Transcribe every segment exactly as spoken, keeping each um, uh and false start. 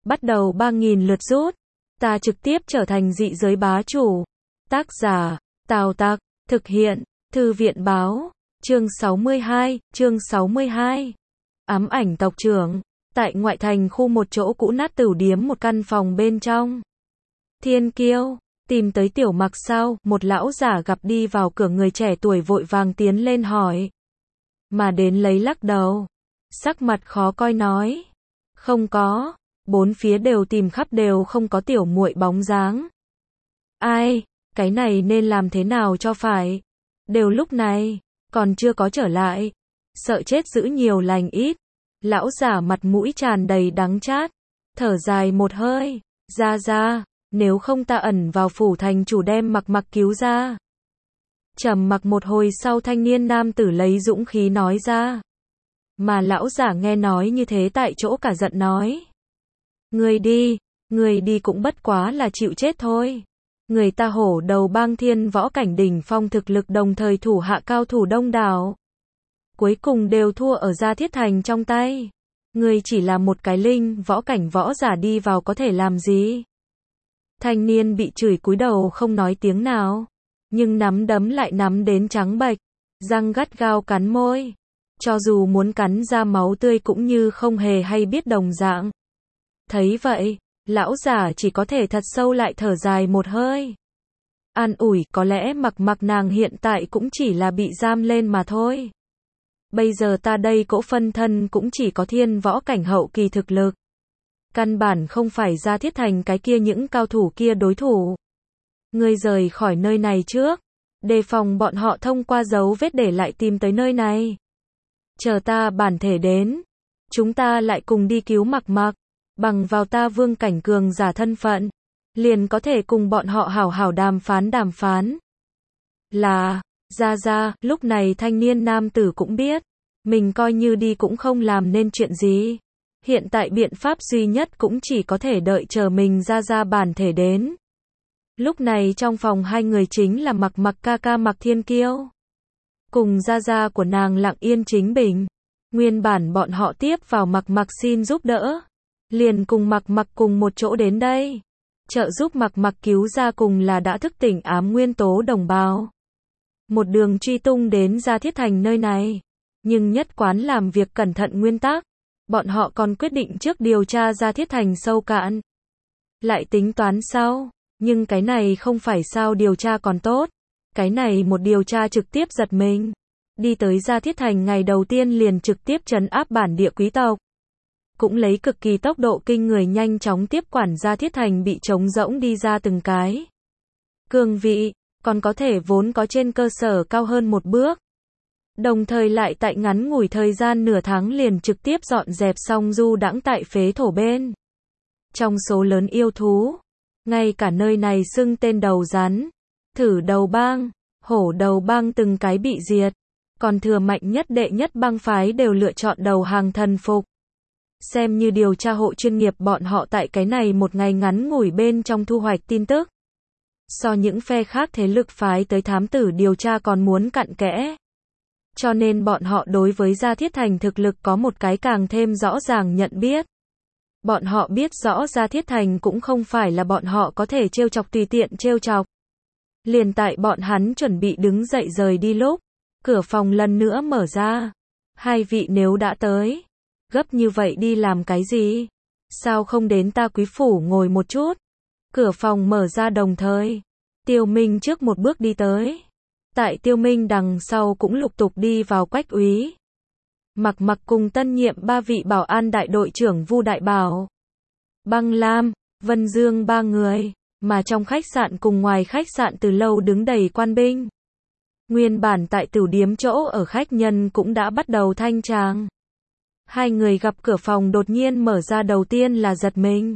bắt đầu ba nghìn lượt rút. Ta trực tiếp trở thành dị giới bá chủ. Tác giả, Tào Tặc, thực hiện, Thư viện báo, chương sáu mươi hai, chương sáu mươi hai. Ám ảnh tộc trưởng, tại ngoại thành khu một chỗ cũ nát tửu điếm một căn phòng bên trong. Thiên Kiêu, tìm tới Tiểu Mặc sao? Một lão giả gặp đi vào cửa người trẻ tuổi vội vàng tiến lên hỏi. Mà đến lấy lắc đầu. Sắc mặt khó coi nói. Không có, bốn phía đều tìm khắp đều không có tiểu muội bóng dáng. Ai, cái này nên làm thế nào cho phải? Đều lúc này, còn chưa có trở lại. Sợ chết giữ nhiều lành ít. Lão giả mặt mũi tràn đầy đắng chát. Thở dài một hơi. Ra ra, nếu không ta ẩn vào phủ thành chủ đem Mặc Mặc cứu ra. Trầm mặc một hồi sau thanh niên nam tử lấy dũng khí nói ra. Mà lão giả nghe nói như thế tại chỗ cả giận nói. Người đi, người đi cũng bất quá là chịu chết thôi. Người ta hổ đầu bang thiên võ cảnh đỉnh phong thực lực đồng thời thủ hạ cao thủ đông đảo. Cuối cùng đều thua ở Gia Thiết Thành trong tay. Người chỉ là một cái linh võ cảnh võ giả đi vào có thể làm gì? Thanh niên bị chửi cúi đầu không nói tiếng nào. Nhưng nắm đấm lại nắm đến trắng bệch. Răng gắt gao cắn môi. Cho dù muốn cắn ra máu tươi cũng như không hề hay biết đồng dạng. Thấy vậy, lão giả chỉ có thể thật sâu lại thở dài một hơi. An ủi, có lẽ Mặc Mặc nàng hiện tại cũng chỉ là bị giam lên mà thôi. Bây giờ ta đây cỗ phân thân cũng chỉ có thiên võ cảnh hậu kỳ thực lực. Căn bản không phải Gia Thiết Thành cái kia những cao thủ kia đối thủ. Ngươi rời khỏi nơi này trước. Đề phòng bọn họ thông qua dấu vết để lại tìm tới nơi này. Chờ ta bản thể đến. Chúng ta lại cùng đi cứu Mặc Mặc. Bằng vào ta vương cảnh cường giả thân phận. Liền có thể cùng bọn họ hảo hảo đàm phán đàm phán. Là, ra ra, lúc này thanh niên nam tử cũng biết. Mình coi như đi cũng không làm nên chuyện gì. Hiện tại biện pháp duy nhất cũng chỉ có thể đợi chờ mình ra ra bản thể đến. Lúc này trong phòng hai người chính là Mặc Mặc ca ca Mặc Thiên Kiêu. Cùng gia gia của nàng Lặng Yên Chính Bình. Nguyên bản bọn họ tiếp vào Mặc Mặc xin giúp đỡ. Liền cùng Mặc Mặc cùng một chỗ đến đây. Trợ giúp Mặc Mặc cứu ra cùng là đã thức tỉnh ám nguyên tố đồng bào. Một đường truy tung đến Gia Thiết Thành nơi này. Nhưng nhất quán làm việc cẩn thận nguyên tắc. Bọn họ còn quyết định trước điều tra Gia Thiết Thành sâu cạn. Lại tính toán sau. Nhưng cái này không phải sao điều tra còn tốt. Cái này một điều tra trực tiếp giật mình. Đi tới Gia Thiết Thành ngày đầu tiên liền trực tiếp trấn áp bản địa quý tộc. Cũng lấy cực kỳ tốc độ kinh người nhanh chóng tiếp quản Gia Thiết Thành bị trống rỗng đi ra từng cái. Cương vị, còn có thể vốn có trên cơ sở cao hơn một bước. Đồng thời lại tại ngắn ngủi thời gian nửa tháng liền trực tiếp dọn dẹp xong du đãng tại phế thổ bên. Trong số lớn yêu thú, ngay cả nơi này xưng tên đầu rắn, thử đầu bang, hổ đầu bang từng cái bị diệt. Còn thừa mạnh nhất đệ nhất bang phái đều lựa chọn đầu hàng thần phục. Xem như điều tra hộ chuyên nghiệp bọn họ tại cái này một ngày ngắn ngủi bên trong thu hoạch tin tức. So những phe khác thế lực phái tới thám tử điều tra còn muốn cặn kẽ. Cho nên bọn họ đối với Gia Thiết Thành thực lực có một cái càng thêm rõ ràng nhận biết. Bọn họ biết rõ Gia Thiết Thành cũng không phải là bọn họ có thể trêu chọc tùy tiện trêu chọc. Liền tại bọn hắn chuẩn bị đứng dậy rời đi lúc, cửa phòng lần nữa mở ra. Hai vị nếu đã tới, gấp như vậy đi làm cái gì? Sao không đến ta quý phủ ngồi một chút? Cửa phòng mở ra đồng thời. Tiêu Minh trước một bước đi tới. Tại Tiêu Minh đằng sau cũng lục tục đi vào Quách úy. Mặc Mặc cùng tân nhiệm ba vị bảo an đại đội trưởng Vu Đại Bảo, Băng Lam, Vân Dương ba người. Mà trong khách sạn cùng ngoài khách sạn từ lâu đứng đầy quan binh. Nguyên bản tại tửu điếm chỗ ở khách nhân cũng đã bắt đầu thanh tràng. Hai người gặp cửa phòng đột nhiên mở ra đầu tiên là giật mình.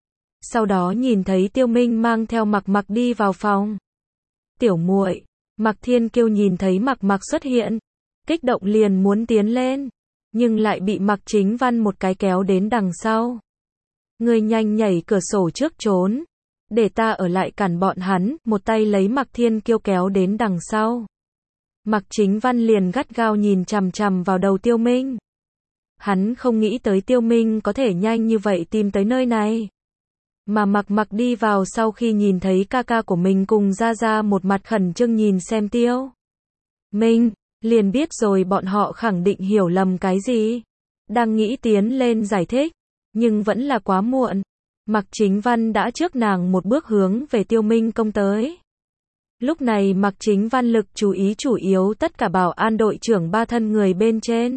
Sau đó nhìn thấy Tiêu Minh mang theo Mặc Mặc đi vào phòng. Tiểu muội, Mặc Thiên Kiêu nhìn thấy Mặc Mặc xuất hiện, kích động liền muốn tiến lên, nhưng lại bị Mặc Chính Văn một cái kéo đến đằng sau. Người nhanh nhảy cửa sổ trước trốn, để ta ở lại cản bọn hắn, một tay lấy Mặc Thiên Kiêu kéo đến đằng sau. Mặc Chính Văn liền gắt gao nhìn chằm chằm vào đầu Tiêu Minh. Hắn không nghĩ tới Tiêu Minh có thể nhanh như vậy tìm tới nơi này. Mà Mặc Mặc đi vào sau khi nhìn thấy ca ca của mình cùng Gia Gia một mặt khẩn trương nhìn xem Tiêu Minh, liền biết rồi bọn họ khẳng định hiểu lầm cái gì. Đang nghĩ tiến lên giải thích, nhưng vẫn là quá muộn. Mạc Chính Văn đã trước nàng một bước hướng về Tiêu Minh công tới. Lúc này Mạc Chính Văn lực chú ý chủ yếu tất cả bảo an đội trưởng ba thân người bên trên.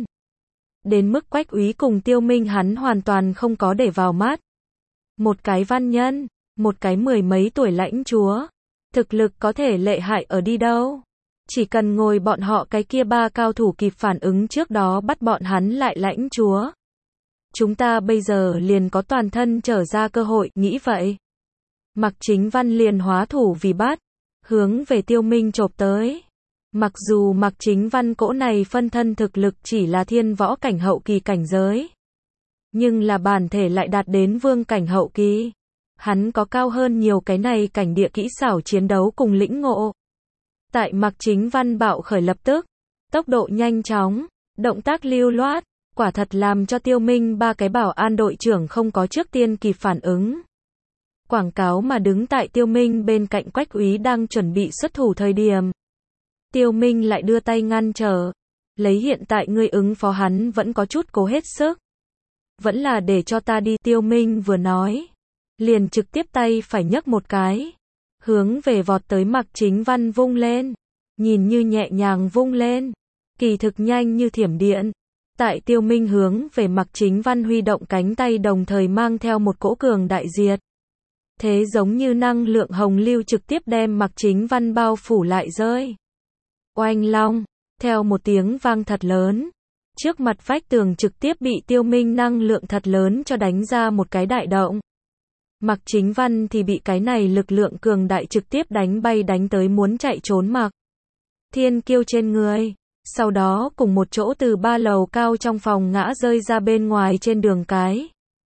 Đến mức Quách Úy cùng Tiêu Minh hắn hoàn toàn không có để vào mắt. Một cái văn nhân, một cái mười mấy tuổi lãnh chúa. Thực lực có thể lệ hại ở đi đâu. Chỉ cần ngồi bọn họ cái kia ba cao thủ kịp phản ứng trước đó bắt bọn hắn lại lãnh chúa. Chúng ta bây giờ liền có toàn thân trở ra cơ hội, nghĩ vậy. Mạc Chính Văn liền hóa thủ vì bắt, hướng về Tiêu Minh chộp tới. Mặc dù Mạc Chính Văn cỗ này phân thân thực lực chỉ là thiên võ cảnh hậu kỳ cảnh giới, nhưng là bản thể lại đạt đến vương cảnh hậu kỳ. Hắn có cao hơn nhiều cái này cảnh địa kỹ xảo chiến đấu cùng lĩnh ngộ. Tại Mạc Chính Văn bạo khởi lập tức, tốc độ nhanh chóng, động tác lưu loát, quả thật làm cho Tiêu Minh ba cái bảo an đội trưởng không có trước tiên kịp phản ứng. Quảng cáo mà đứng tại Tiêu Minh bên cạnh Quách Úy đang chuẩn bị xuất thủ thời điểm. Tiêu Minh lại đưa tay ngăn trở. Lấy hiện tại ngươi ứng phó hắn vẫn có chút cố hết sức. Vẫn là để cho ta đi, Tiêu Minh vừa nói. Liền trực tiếp tay phải nhấc một cái. Hướng về vọt tới Mạc Chính Văn vung lên. Nhìn như nhẹ nhàng vung lên. Kỳ thực nhanh như thiểm điện. Tại Tiêu Minh hướng về Mạc Chính Văn huy động cánh tay đồng thời mang theo một cỗ cường đại diệt. Thế giống như năng lượng hồng lưu trực tiếp đem Mạc Chính Văn bao phủ lại rơi. Oanh long, theo một tiếng vang thật lớn. Trước mặt vách tường trực tiếp bị Tiêu Minh năng lượng thật lớn cho đánh ra một cái đại động. Mạc Chính Văn thì bị cái này lực lượng cường đại trực tiếp đánh bay đánh tới muốn chạy trốn Mạc Thiên Kiêu trên người. Sau đó cùng một chỗ từ ba lầu cao trong phòng ngã rơi ra bên ngoài trên đường cái.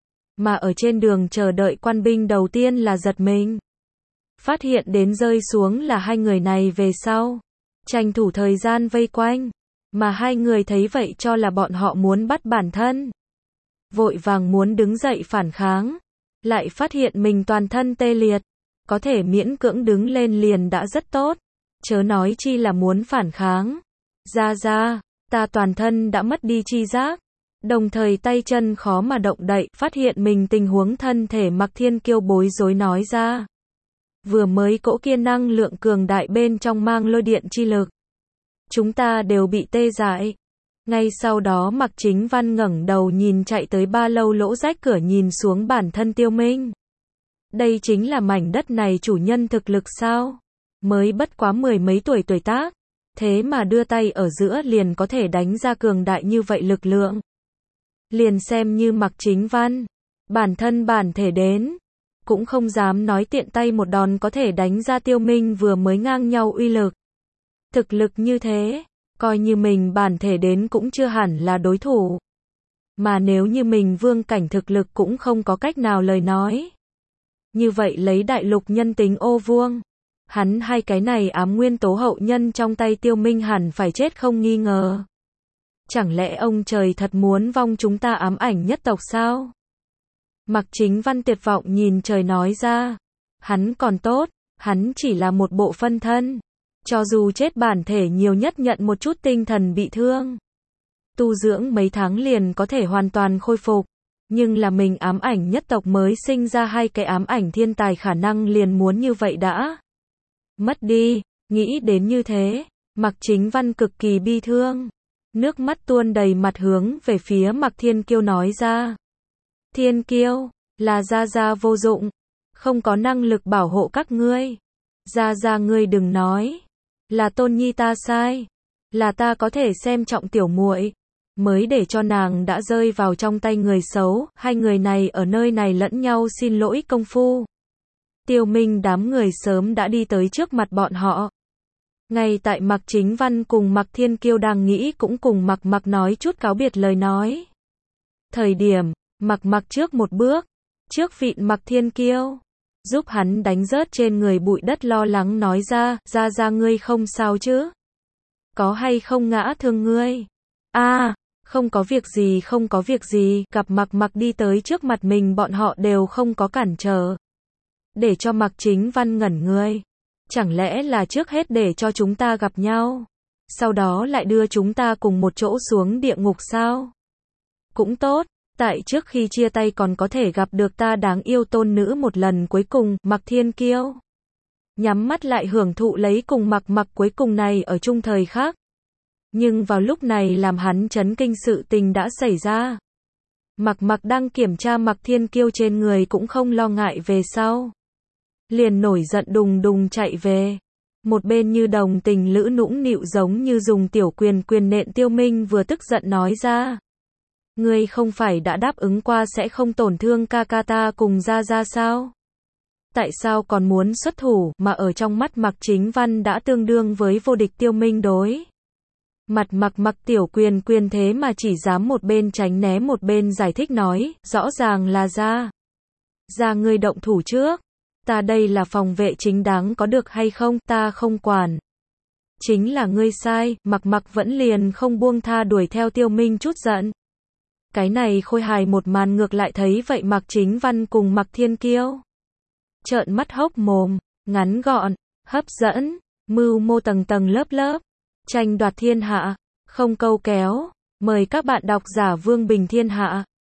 Mà ở trên đường chờ đợi quan binh đầu tiên là giật mình. Phát hiện đến rơi xuống là hai người này về sau. Tranh thủ thời gian vây quanh. Mà hai người thấy vậy cho là bọn họ muốn bắt bản thân. Vội vàng muốn đứng dậy phản kháng. Lại phát hiện mình toàn thân tê liệt. Có thể miễn cưỡng đứng lên liền đã rất tốt. Chớ nói chi là muốn phản kháng. Ra ra, ta toàn thân đã mất đi chi giác. Đồng thời tay chân khó mà động đậy, phát hiện mình tình huống thân thể Mạc Thiên Kiêu bối rối nói ra. Vừa mới cỗ kia năng lượng cường đại bên trong mang lôi điện chi lực. Chúng ta đều bị tê dại. Ngay sau đó Mạc Chính Văn ngẩng đầu nhìn chạy tới ba lâu lỗ rách cửa nhìn xuống bản thân Tiêu Minh. Đây chính là mảnh đất này chủ nhân thực lực sao? Mới bất quá mười mấy tuổi tuổi tác. Thế mà đưa tay ở giữa liền có thể đánh ra cường đại như vậy lực lượng. Liền xem như Mạc Chính Văn, bản thân bản thể đến, cũng không dám nói tiện tay một đòn có thể đánh ra Tiêu Minh vừa mới ngang nhau uy lực. Thực lực như thế, coi như mình bản thể đến cũng chưa hẳn là đối thủ. Mà nếu như mình vương cảnh thực lực cũng không có cách nào lời nói. Như vậy lấy đại lục nhân tính ô vuông. Hắn hai cái này ám nguyên tố hậu nhân trong tay Tiêu Minh hẳn phải chết không nghi ngờ. Chẳng lẽ ông trời thật muốn vong chúng ta ám ảnh nhất tộc sao? Mạc Chính Văn tuyệt vọng nhìn trời nói ra. Hắn còn tốt, hắn chỉ là một bộ phân thân. Cho dù chết bản thể nhiều nhất nhận một chút tinh thần bị thương. Tu dưỡng mấy tháng liền có thể hoàn toàn khôi phục. Nhưng là mình ám ảnh nhất tộc mới sinh ra hai cái ám ảnh thiên tài khả năng liền muốn như vậy đã. Mất đi, nghĩ đến như thế, Mạc Chính Văn cực kỳ bi thương. Nước mắt tuôn đầy mặt hướng về phía Mạc Thiên Kiêu nói ra. Thiên Kiêu, là Gia Gia vô dụng, không có năng lực bảo hộ các ngươi. Gia Gia ngươi đừng nói, là Tôn Nhi ta sai, là ta có thể xem trọng tiểu muội, mới để cho nàng đã rơi vào trong tay người xấu, hai người này ở nơi này lẫn nhau xin lỗi công phu. Tiêu Minh đám người sớm đã đi tới trước mặt bọn họ. Ngay tại Mạc Chính Văn cùng Mạc Thiên Kiêu đang nghĩ cũng cùng Mạc Mạc nói chút cáo biệt lời nói. Thời điểm, Mạc Mạc trước một bước, trước vịn Mạc Thiên Kiêu, giúp hắn đánh rớt trên người bụi đất lo lắng nói ra, ra ra ngươi không sao chứ? Có hay không ngã thương ngươi? A, Không có việc gì không có việc gì, gặp Mạc Mặc đi tới trước mặt mình bọn họ đều không có cản trở. Để cho Mạc Chính Văn ngẩn người. Chẳng lẽ là trước hết để cho chúng ta gặp nhau, sau đó lại đưa chúng ta cùng một chỗ xuống địa ngục sao? Cũng tốt, tại trước khi chia tay còn có thể gặp được ta đáng yêu tôn nữ một lần cuối cùng, Mạc Thiên Kiêu. Nhắm mắt lại hưởng thụ lấy cùng Mạc Mặc cuối cùng này ở chung thời khắc. Nhưng vào lúc này làm hắn chấn kinh sự tình đã xảy ra. Mạc Mặc đang kiểm tra Mạc Thiên Kiêu trên người cũng không lo ngại về sau. Liền nổi giận đùng đùng chạy về. Một bên như đồng tình lữ nũng nịu giống như dùng tiểu quyền quyền nện Tiêu Minh vừa tức giận nói ra. Ngươi không phải đã đáp ứng qua sẽ không tổn thương ca ca ta cùng Gia Gia sao? Tại sao còn muốn xuất thủ, mà ở trong mắt Mạc Chính Văn đã tương đương với vô địch Tiêu Minh đối. Mặt Mạc Mặc tiểu quyền quyền thế mà chỉ dám một bên tránh né một bên giải thích nói, rõ ràng là Gia Gia ngươi động thủ trước. Ta đây là phòng vệ chính đáng có được hay không, ta không quản. Chính là ngươi sai, Mạc Mặc vẫn liền không buông tha đuổi theo Tiêu Minh chút giận. Cái này khôi hài một màn ngược lại thấy vậy Mạc Chính Văn cùng Mạc Thiên Kiêu. Trợn mắt hốc mồm, ngắn gọn, hấp dẫn, mưu mô tầng tầng lớp lớp, tranh đoạt thiên hạ, không câu kéo, mời các bạn đọc giả Vương Bình Thiên Hạ.